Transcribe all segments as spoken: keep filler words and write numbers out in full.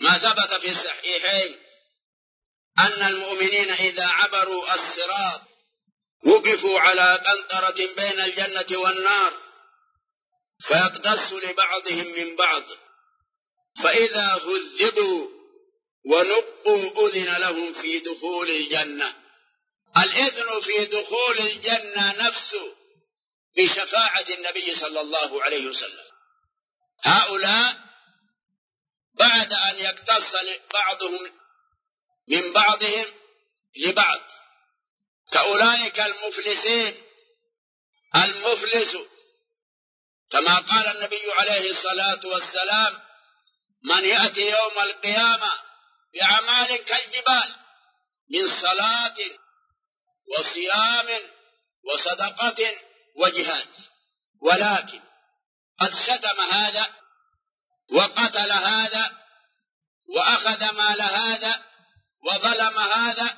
ما ثبت في الصحيحين أن المؤمنين إذا عبروا الصراط وقفوا على قنطرة بين الجنة والنار فيقتص لبعضهم من بعض، فإذا هذبوا ونقوا أذن لهم في دخول الجنة. الإذن في دخول الجنة نفسه بشفاعة النبي صلى الله عليه وسلم. هؤلاء بعد أن يقتص بعضهم من بعضهم لبعض كأولئك المفلسين، المفلس كما قال النبي عليه الصلاة والسلام: من يأتي يوم القيامة بأعمال كالجبال من صلاة وصيام وصدقة وجهاد، ولكن قد شتم هذا وقتل هذا وأخذ مال هذا وظلم هذا،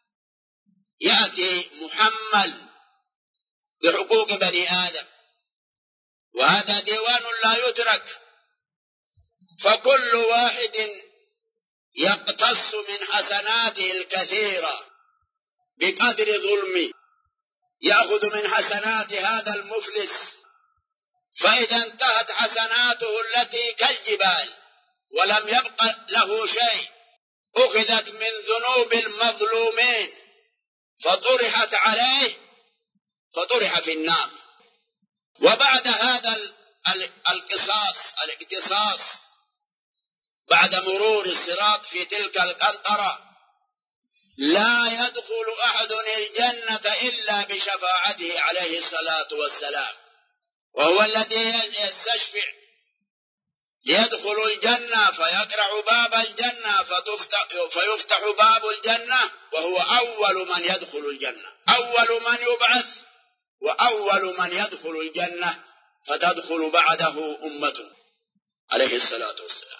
يأتي محمل بحقوق بني آدم، وهذا ديوان لا يترك، فكل واحد يقتص من حسناته الكثيرة بقدر ظلمه، يأخذ من حسنات هذا المفلس، فإذا انتهت حسناته التي كالجبال ولم يبق له شيء أخذت من ذنوب المظلومين فطرحت عليه فطرح في النار. وبعد هذا القصاص الاقتصاص بعد مرور الصراط في تلك القنطرة لا يدخل أحد الجنة إلا بشفاعته عليه الصلاة والسلام، وهو الذي يستشفع ليدخل الجنة فيقرع باب الجنة فيفتح باب الجنة، وهو أول من يدخل الجنة، أول من يبعث وأول من يدخل الجنة، فتدخل بعده أمته عليه الصلاة والسلام.